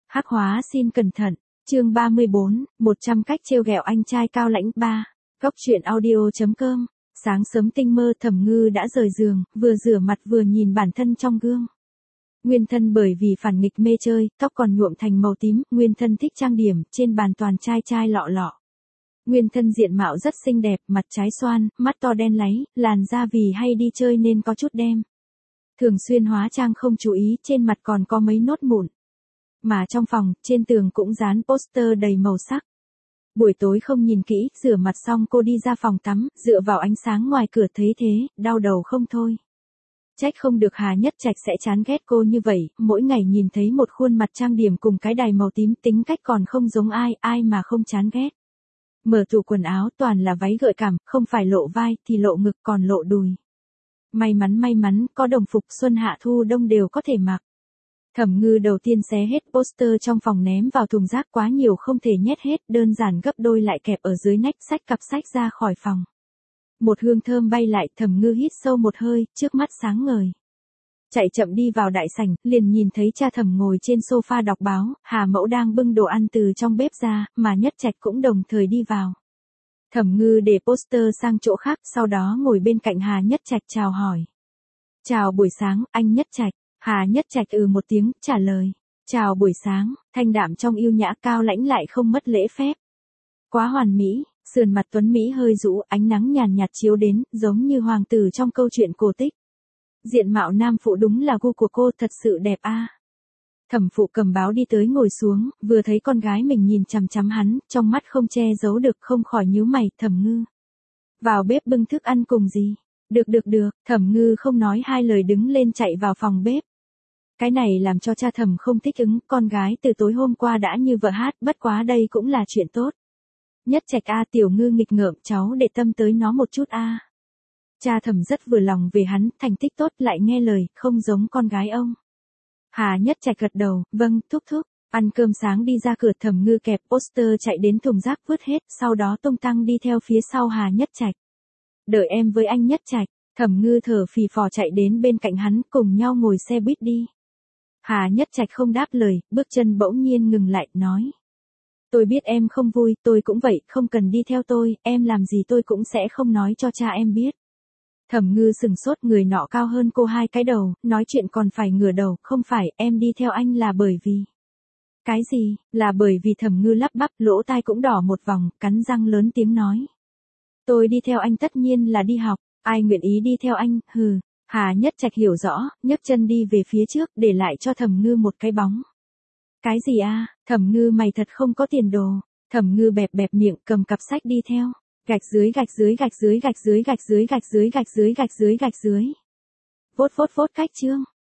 Hắc hóa xin cẩn thận. Chương 34, 100 cách trêu ghẹo anh trai cao lãnh 3. Góc truyện audio.com. Sáng sớm tinh mơ, Thẩm Ngư đã rời giường, vừa rửa mặt vừa nhìn bản thân trong gương. Nguyên thân bởi vì phản nghịch mê chơi, tóc còn nhuộm thành màu tím, nguyên thân thích trang điểm, trên bàn toàn chai chai lọ lọ. Nguyên thân diện mạo rất xinh đẹp, mặt trái xoan, mắt to đen láy, làn da vì hay đi chơi nên có chút đen. Thường xuyên hóa trang không chú ý, trên mặt còn có mấy nốt mụn. Mà trong phòng, trên tường cũng dán poster đầy màu sắc. Buổi tối không nhìn kỹ, rửa mặt xong cô đi ra phòng tắm, dựa vào ánh sáng ngoài cửa thấy thế, đau đầu không thôi. Trách không được Hà Nhất Trạch sẽ chán ghét cô như vậy, mỗi ngày nhìn thấy một khuôn mặt trang điểm cùng cái đài màu tím, tính cách còn không giống ai, ai mà không chán ghét. Mở tủ quần áo toàn là váy gợi cảm, không phải lộ vai thì lộ ngực còn lộ đùi. May mắn, có đồng phục xuân hạ thu đông đều có thể mặc. Thẩm Ngư đầu tiên xé hết poster trong phòng ném vào thùng rác, quá nhiều không thể nhét hết, đơn giản gấp đôi lại kẹp ở dưới nách, xách cặp sách ra khỏi phòng. Một hương thơm bay lại, Thẩm Ngư hít sâu một hơi, trước mắt sáng ngời. Chạy chậm đi vào đại sảnh, liền nhìn thấy cha Thẩm ngồi trên sofa đọc báo, Hà Mẫu đang bưng đồ ăn từ trong bếp ra, mà Nhất Trạch cũng đồng thời đi vào. Thẩm Ngư để poster sang chỗ khác, sau đó ngồi bên cạnh Hà Nhất Trạch chào hỏi. Chào buổi sáng, anh Nhất Trạch. Hà Nhất Trạch một tiếng, trả lời. Chào buổi sáng, thanh đạm trong yêu nhã, cao lãnh lại không mất lễ phép. Quá hoàn mỹ, sườn mặt tuấn Mỹ hơi rũ, ánh nắng nhàn nhạt chiếu đến, giống như hoàng tử trong câu chuyện cổ tích. Diện mạo nam phụ đúng là gu của cô, thật sự đẹp a. Thẩm phụ cầm báo đi tới ngồi xuống, vừa thấy con gái mình nhìn chằm chằm hắn, trong mắt không che giấu được, không khỏi nhíu mày. Thẩm Ngư, vào bếp bưng thức ăn cùng gì? Được, Thẩm Ngư không nói hai lời đứng lên chạy vào phòng bếp. Cái này làm cho cha Thẩm không thích ứng, con gái từ tối hôm qua đã như vợ hát, bất quá đây cũng là chuyện tốt. Nhất Trạch a, Tiểu Ngư nghịch ngợm, cháu để tâm tới nó một chút a. Cha Thẩm rất vừa lòng về hắn, thành tích tốt lại nghe lời, không giống con gái ông. Hà Nhất Trạch gật đầu, vâng, thúc. Ăn cơm sáng đi ra cửa, Thẩm Ngư kẹp poster chạy đến thùng rác vứt hết, sau đó tung tăng đi theo phía sau Hà Nhất Trạch. Đợi em với anh Nhất Trạch. Thẩm Ngư thở phì phò chạy đến bên cạnh hắn, cùng nhau ngồi xe buýt đi. Hà Nhất Trạch không đáp lời, bước chân bỗng nhiên ngừng lại, nói. Tôi biết em không vui, tôi cũng vậy, không cần đi theo tôi, em làm gì tôi cũng sẽ không nói cho cha em biết. Thẩm Ngư sừng sốt, người nọ cao hơn cô 2 cái đầu, nói chuyện còn phải ngửa đầu, không phải, em đi theo anh là bởi vì. Cái gì, là bởi vì Thẩm Ngư lắp bắp, lỗ tai cũng đỏ một vòng, cắn răng lớn tiếng nói. Tôi đi theo anh tất nhiên là đi học, ai nguyện ý đi theo anh, hừ. Hà Nhất Trạch hiểu rõ, nhấc chân đi về phía trước, để lại cho Thẩm Ngư một cái bóng. Cái gì a? Thẩm Ngư mày thật không có tiền đồ. Thẩm Ngư bẹp miệng, cầm cặp sách đi theo. Gạch dưới. Vốt cách chương.